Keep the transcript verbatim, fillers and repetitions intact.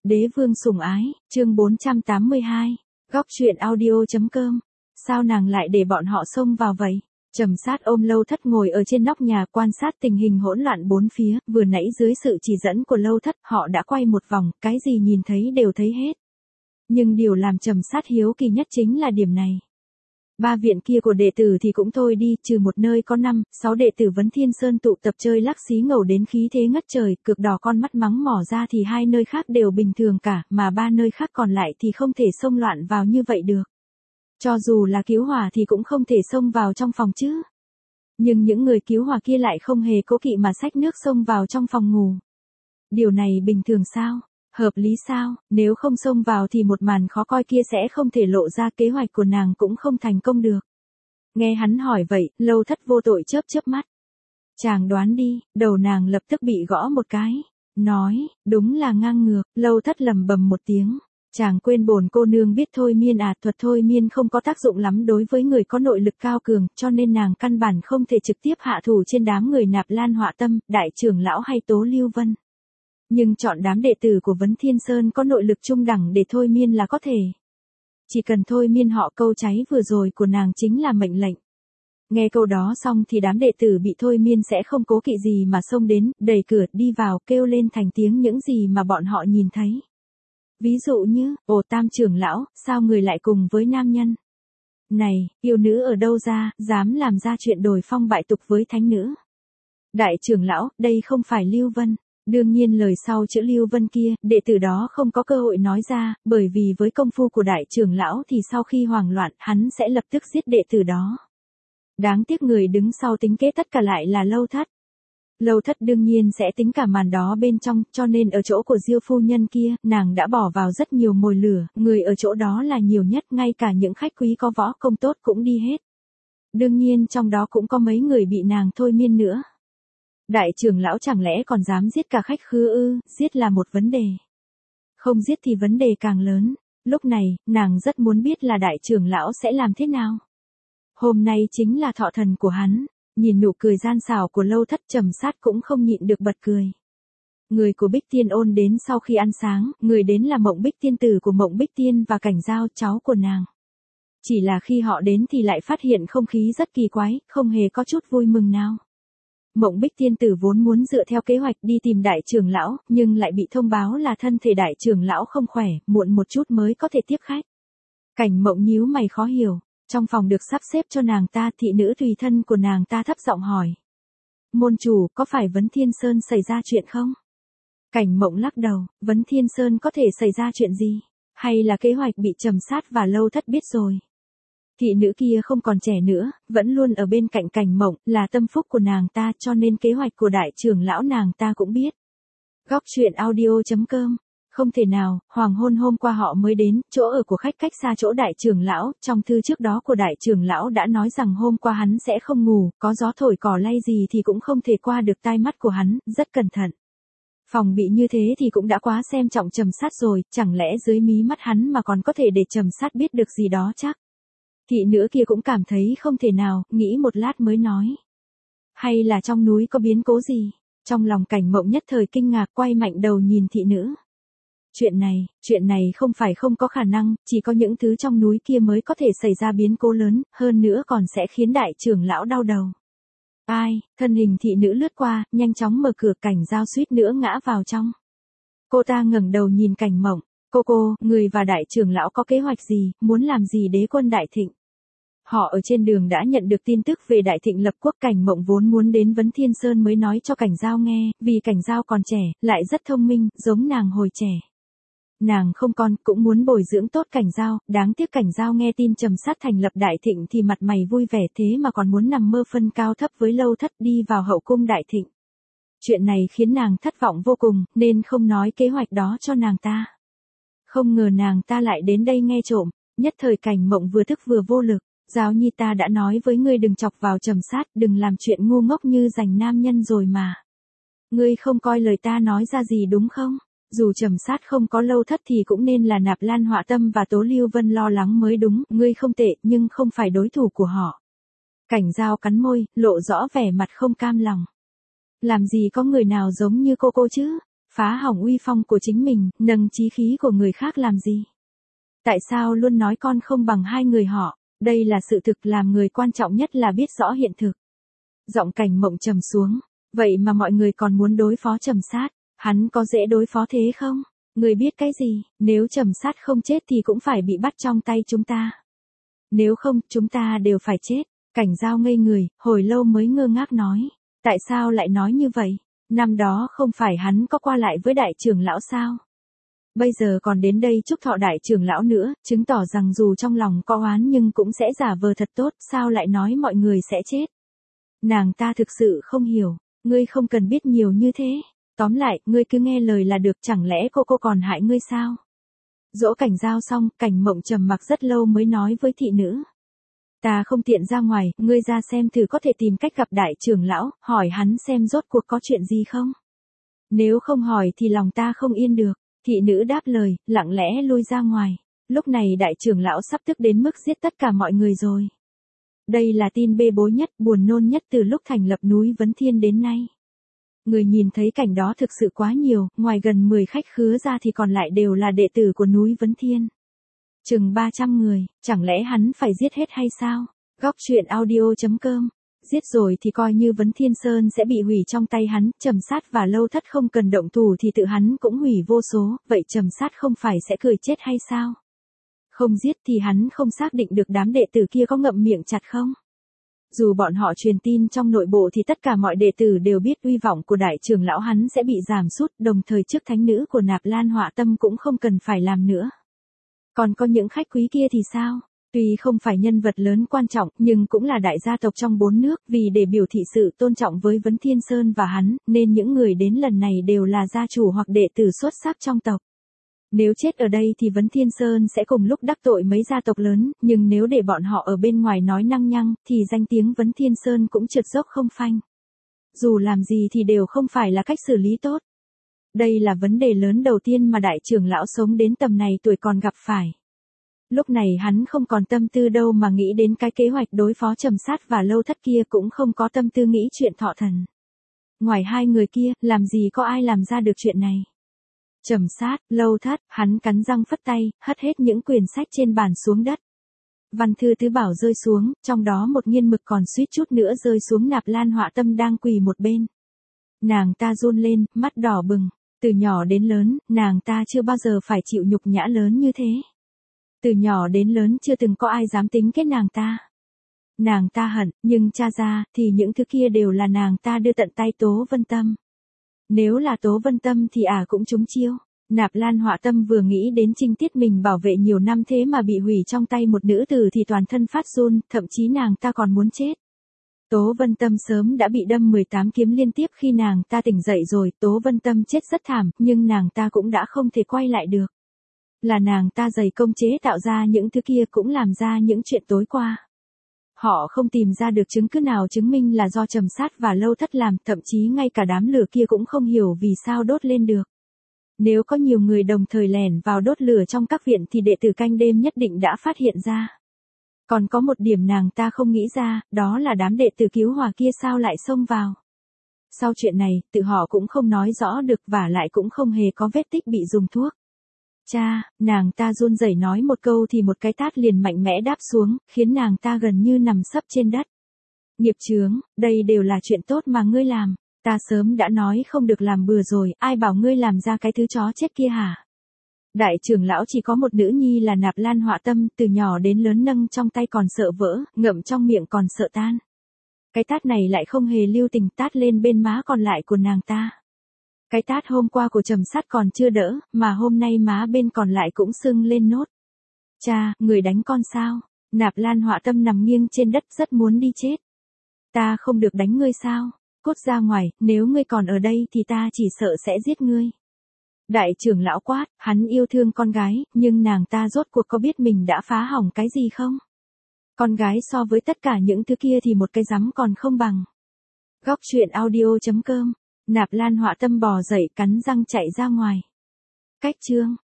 Đế vương sủng ái, chương bốn trăm tám mươi hai. Góc truyện audio.com. Sao nàng lại để bọn họ xông vào vậy? Trầm Sát ôm Lâu Thất ngồi ở trên nóc nhà quan sát tình hình hỗn loạn bốn phía, vừa nãy dưới sự chỉ dẫn của Lâu Thất họ đã quay một vòng, cái gì nhìn thấy đều thấy hết. Nhưng điều làm Trầm Sát hiếu kỳ nhất chính là điểm này. Ba viện kia của đệ tử thì cũng thôi đi, trừ một nơi có năm, sáu đệ tử Vấn Thiên Sơn tụ tập chơi lắc xí ngầu đến khí thế ngất trời, cực đỏ con mắt mắng mỏ ra thì hai nơi khác đều bình thường cả, mà ba nơi khác còn lại thì không thể xông loạn vào như vậy được. Cho dù là cứu hỏa thì cũng không thể xông vào trong phòng chứ. Nhưng những người cứu hỏa kia lại không hề cố kỵ mà xách nước xông vào trong phòng ngủ. Điều này bình thường sao? Hợp lý sao? Nếu không xông vào thì một màn khó coi kia sẽ không thể lộ ra, kế hoạch của nàng cũng không thành công được. Nghe hắn hỏi vậy, Lâu Thất vô tội chớp chớp mắt. Chàng đoán đi, đầu nàng lập tức bị gõ một cái. Nói, đúng là ngang ngược. Lâu Thất lầm bầm một tiếng. Chàng quên bổn cô nương biết thôi miên à, thuật thôi miên không có tác dụng lắm đối với người có nội lực cao cường, cho nên nàng căn bản không thể trực tiếp hạ thủ trên đám người Nạp Lan Họa Tâm, đại trưởng lão hay Tố Lưu Vân. Nhưng chọn đám đệ tử của Vấn Thiên Sơn có nội lực trung đẳng để thôi miên là có thể. Chỉ cần thôi miên họ, câu cháy vừa rồi của nàng chính là mệnh lệnh. Nghe câu đó xong thì đám đệ tử bị thôi miên sẽ không cố kỵ gì mà xông đến, đẩy cửa, đi vào, kêu lên thành tiếng những gì mà bọn họ nhìn thấy. Ví dụ như, ồ Tam trưởng lão, sao người lại cùng với nam nhân? Này, yêu nữ ở đâu ra, dám làm ra chuyện đồi phong bại tục với thánh nữ? Đại trưởng lão, đây không phải Lưu Vân. Đương nhiên lời sau chữ Lưu Vân kia, đệ tử đó không có cơ hội nói ra, bởi vì với công phu của đại trưởng lão thì sau khi hoảng loạn, hắn sẽ lập tức giết đệ tử đó. Đáng tiếc người đứng sau tính kế tất cả lại là Lâu Thất. Lâu Thất đương nhiên sẽ tính cả màn đó bên trong, cho nên ở chỗ của Diêu phu nhân kia, nàng đã bỏ vào rất nhiều mồi lửa, người ở chỗ đó là nhiều nhất, ngay cả những khách quý có võ công tốt cũng đi hết. Đương nhiên trong đó cũng có mấy người bị nàng thôi miên nữa. Đại trưởng lão chẳng lẽ còn dám giết cả khách khứa ư? Giết là một vấn đề. Không giết thì vấn đề càng lớn. Lúc này, nàng rất muốn biết là đại trưởng lão sẽ làm thế nào. Hôm nay chính là thọ thần của hắn. Nhìn nụ cười gian xảo của Lâu Thất, Trầm Sát cũng không nhịn được bật cười. Người của Bích Tiên Ôn đến sau khi ăn sáng, người đến là Mộng Bích Tiên tử của Mộng Bích Tiên và Cảnh Giao, cháu của nàng. Chỉ là khi họ đến thì lại phát hiện không khí rất kỳ quái, không hề có chút vui mừng nào. Mộng Bích Tiên tử vốn muốn dựa theo kế hoạch đi tìm đại trưởng lão, nhưng lại bị thông báo là thân thể đại trưởng lão không khỏe, muộn một chút mới có thể tiếp khách. Cảnh Mộng nhíu mày khó hiểu, trong phòng được sắp xếp cho nàng ta, thị nữ tùy thân của nàng ta thấp giọng hỏi. Môn chủ, có phải Vấn Thiên Sơn xảy ra chuyện không? Cảnh Mộng lắc đầu, Vấn Thiên Sơn có thể xảy ra chuyện gì? Hay là kế hoạch bị Trầm Sát và Lâu Thất biết rồi? Thị nữ kia không còn trẻ nữa, vẫn luôn ở bên cạnh Cảnh Mộng, là tâm phúc của nàng ta, cho nên kế hoạch của đại trưởng lão nàng ta cũng biết. Góc truyện audio.com. Không thể nào, hoàng hôn hôm qua họ mới đến, chỗ ở của khách cách xa chỗ đại trưởng lão, trong thư trước đó của đại trưởng lão đã nói rằng hôm qua hắn sẽ không ngủ, có gió thổi cỏ lay gì thì cũng không thể qua được tai mắt của hắn, rất cẩn thận. Phòng bị như thế thì cũng đã quá xem trọng Trầm Sát rồi, chẳng lẽ dưới mí mắt hắn mà còn có thể để Trầm Sát biết được gì đó chắc. Thị nữ kia cũng cảm thấy không thể nào, nghĩ một lát mới nói. Hay là trong núi có biến cố gì? Trong lòng Cảnh Mộng nhất thời kinh ngạc, quay mạnh đầu nhìn thị nữ. Chuyện này, chuyện này không phải không có khả năng, chỉ có những thứ trong núi kia mới có thể xảy ra biến cố lớn, hơn nữa còn sẽ khiến đại trưởng lão đau đầu. Ai, thân hình thị nữ lướt qua, nhanh chóng mở cửa, Cảnh Giao suýt nữa ngã vào trong. Cô ta ngẩng đầu nhìn Cảnh Mộng. Cô cô, người và đại trưởng lão có kế hoạch gì, muốn làm gì đế quân Đại Thịnh? Họ ở trên đường đã nhận được tin tức về Đại Thịnh lập quốc. Cảnh Mộng vốn muốn đến Vấn Thiên Sơn mới nói cho Cảnh Giao nghe, vì Cảnh Giao còn trẻ, lại rất thông minh, giống nàng hồi trẻ. Nàng không con, cũng muốn bồi dưỡng tốt Cảnh Giao, đáng tiếc Cảnh Giao nghe tin Trầm Sát thành lập Đại Thịnh thì mặt mày vui vẻ, thế mà còn muốn nằm mơ phân cao thấp với Lâu Thất đi vào hậu cung Đại Thịnh. Chuyện này khiến nàng thất vọng vô cùng, nên không nói kế hoạch đó cho nàng ta. Không ngờ nàng ta lại đến đây nghe trộm, nhất thời Cảnh Mộng vừa tức vừa vô lực. Giao nhi ta đã nói với ngươi đừng chọc vào Trầm Sát, đừng làm chuyện ngu ngốc như giành nam nhân rồi mà. Ngươi không coi lời ta nói ra gì đúng không? Dù Trầm Sát không có Lâu Thất thì cũng nên là Nạp Lan Họa Tâm và Tố Lưu Vân lo lắng mới đúng, ngươi không tệ, nhưng không phải đối thủ của họ. Cảnh Giao cắn môi, lộ rõ vẻ mặt không cam lòng. Làm gì có người nào giống như cô cô chứ? phá hỏng uy phong của chính mình, nâng chí khí của người khác làm gì? Tại sao luôn nói con không bằng hai người họ? Đây là sự thực, làm người quan trọng nhất là biết rõ hiện thực. Giọng Cảnh Mộng trầm xuống. Vậy mà mọi người còn muốn đối phó Trầm Sát, hắn có dễ đối phó thế không? Người biết cái gì, nếu Trầm Sát không chết thì cũng phải bị bắt trong tay chúng ta. Nếu không, chúng ta đều phải chết. Cảnh Giao ngây người, hồi lâu mới ngơ ngác nói. Tại sao lại nói như vậy? Năm đó không phải hắn có qua lại với đại trưởng lão sao? Bây giờ còn đến đây chúc thọ đại trưởng lão nữa, chứng tỏ rằng dù trong lòng có oán nhưng cũng sẽ giả vờ thật tốt, sao lại nói mọi người sẽ chết? Nàng ta thực sự không hiểu, ngươi không cần biết nhiều như thế. Tóm lại, ngươi cứ nghe lời là được, chẳng lẽ cô cô còn hại ngươi sao? Dỗ Cảnh Giao xong, Cảnh Mộng trầm mặc rất lâu mới nói với thị nữ. Ta không tiện ra ngoài, ngươi ra xem thử có thể tìm cách gặp đại trưởng lão, hỏi hắn xem rốt cuộc có chuyện gì không? Nếu không hỏi thì lòng ta không yên được. Thị nữ đáp lời, lặng lẽ lui ra ngoài. Lúc này đại trưởng lão sắp tức đến mức giết tất cả mọi người rồi. Đây là tin bê bối nhất, buồn nôn nhất từ lúc thành lập núi Vấn Thiên đến nay. Người nhìn thấy cảnh đó thực sự quá nhiều, ngoài gần mười khách khứa ra thì còn lại đều là đệ tử của núi Vấn Thiên. Chừng ba trăm người, chẳng lẽ hắn phải giết hết hay sao? Góc truyện audio chấm com. Giết rồi thì coi như Vấn Thiên Sơn sẽ bị hủy trong tay hắn, Trầm Sát và Lâu Thất không cần động thủ thì tự hắn cũng hủy vô số, vậy Trầm Sát không phải sẽ cười chết hay sao? Không giết thì hắn không xác định được đám đệ tử kia có ngậm miệng chặt không? Dù bọn họ truyền tin trong nội bộ thì tất cả mọi đệ tử đều biết uy vọng của đại trưởng lão hắn sẽ bị giảm sút, đồng thời trước thánh nữ của Nạp Lan Họa Tâm cũng không cần phải làm nữa. Còn có những khách quý kia thì sao? Tuy không phải nhân vật lớn quan trọng, nhưng cũng là đại gia tộc trong bốn nước, vì để biểu thị sự tôn trọng với Vấn Thiên Sơn và hắn, nên những người đến lần này đều là gia chủ hoặc đệ tử xuất sắc trong tộc. Nếu chết ở đây thì Vấn Thiên Sơn sẽ cùng lúc đắc tội mấy gia tộc lớn, nhưng nếu để bọn họ ở bên ngoài nói năng nhăng, thì danh tiếng Vấn Thiên Sơn cũng trượt dốc không phanh. Dù làm gì thì đều không phải là cách xử lý tốt. Đây là vấn đề lớn đầu tiên mà đại trưởng lão sống đến tầm này tuổi còn gặp phải. Lúc này hắn không còn tâm tư đâu mà nghĩ đến cái kế hoạch đối phó Trầm Sát và Lâu Thất kia, cũng không có tâm tư nghĩ chuyện thọ thần. Ngoài hai người kia, làm gì có ai làm ra được chuyện này. Trầm Sát, Lâu Thất, hắn cắn răng phất tay, hất hết những quyển sách trên bàn xuống đất. Văn thư tứ bảo rơi xuống, trong đó một nghiên mực còn suýt chút nữa rơi xuống Nạp Lan Họa Tâm đang quỳ một bên. Nàng ta run lên, mắt đỏ bừng. Từ nhỏ đến lớn, nàng ta chưa bao giờ phải chịu nhục nhã lớn như thế. Từ nhỏ đến lớn chưa từng có ai dám tính kết nàng ta. Nàng ta hận, nhưng tra ra, thì những thứ kia đều là nàng ta đưa tận tay Tố Vân Tâm. Nếu là Tố Vân Tâm thì ả à cũng trúng chiêu. Nạp Lan Họa Tâm vừa nghĩ đến trinh tiết mình bảo vệ nhiều năm thế mà bị hủy trong tay một nữ tử thì toàn thân phát run, thậm chí nàng ta còn muốn chết. Tố Vân Tâm sớm đã bị đâm mười tám kiếm liên tiếp khi nàng ta tỉnh dậy rồi, Tố Vân Tâm chết rất thảm, nhưng nàng ta cũng đã không thể quay lại được. Là nàng ta dày công chế tạo ra những thứ kia, cũng làm ra những chuyện tối qua. Họ không tìm ra được chứng cứ nào chứng minh là do Trầm Sát và Lâu Thất làm, thậm chí ngay cả đám lửa kia cũng không hiểu vì sao đốt lên được. Nếu có nhiều người đồng thời lẻn vào đốt lửa trong các viện thì đệ tử canh đêm nhất định đã phát hiện ra. Còn có một điểm nàng ta không nghĩ ra, đó là đám đệ tử cứu hỏa kia sao lại xông vào. Sau chuyện này, tự họ cũng không nói rõ được, và lại cũng không hề có vết tích bị dùng thuốc. Cha, nàng ta run rẩy nói một câu thì một cái tát liền mạnh mẽ đáp xuống, khiến nàng ta gần như nằm sấp trên đất. Nghiệp chướng, đây đều là chuyện tốt mà ngươi làm. Ta sớm đã nói không được làm bừa rồi, ai bảo ngươi làm ra cái thứ chó chết kia hả? Đại trưởng lão chỉ có một nữ nhi là Nạp Lan Họa Tâm, từ nhỏ đến lớn nâng trong tay còn sợ vỡ, ngậm trong miệng còn sợ tan. Cái tát này lại không hề lưu tình tát lên bên má còn lại của nàng ta. Cái tát hôm qua của Trầm Sát còn chưa đỡ, mà hôm nay má bên còn lại cũng sưng lên nốt. Cha, người đánh con sao? Nạp Lan Họa Tâm nằm nghiêng trên đất rất muốn đi chết. Ta không được đánh ngươi sao? Cút ra ngoài, nếu ngươi còn ở đây thì ta chỉ sợ sẽ giết ngươi. Đại trưởng lão quát, hắn yêu thương con gái, nhưng nàng ta rốt cuộc có biết mình đã phá hỏng cái gì không? Con gái so với tất cả những thứ kia thì một cái rắm còn không bằng. Góc truyện audio chấm com. Nạp Lan Họa Tâm bò dậy cắn răng chạy ra ngoài. Cách chương.